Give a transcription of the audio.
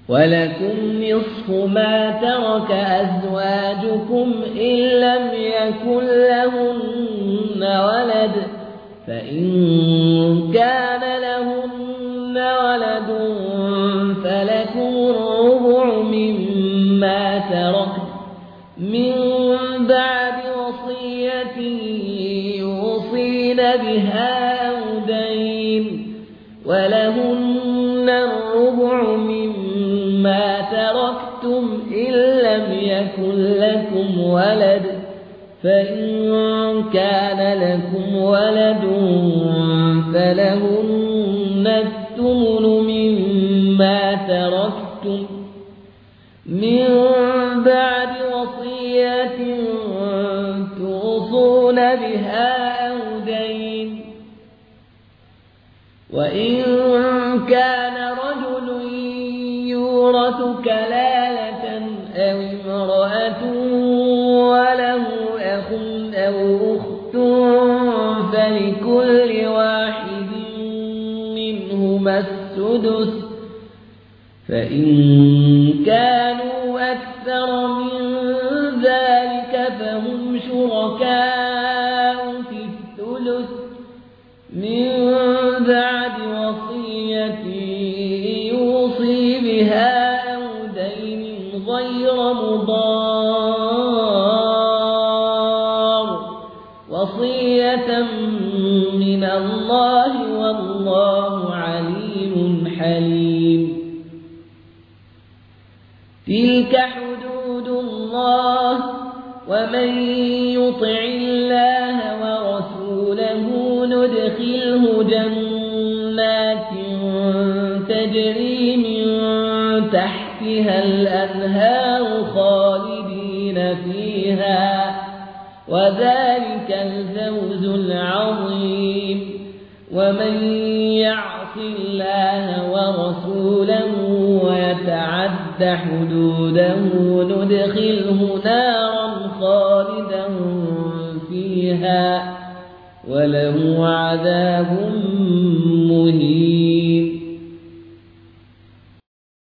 ولكم نصف ما ترك أزواجكم إن لم يكن لهن ولد فإن كان لهن ولد فلكم الربع مما تركن من بعد وصية يوصين بها أو دين ولهن الربع مما تركتم إن لم يكن لكم ولد فإن كان لكم ولد فلهن الثمن مما تركتم من بعد وصية توصون بها أو دين وإن كان رجل يورث كلالة أو امرأة وله أخ أو أخت فلكل واحد منهما السدس فإن كانوا أكثر من ذلك فهم شركاء في الثلث من بعد وصية يوصي بها أو دين غير مضار وصية من الله والله عليم حليم. تلك حدود الله ومن يطع الله ورسوله ندخله جنات تجري من تحتها الأنهار خالدين فيها وذلك الفوز العظيم. ومن يعص الله ورسوله ويتعد حدوده ندخله نارا خالدا فيها وله عذاب مهين.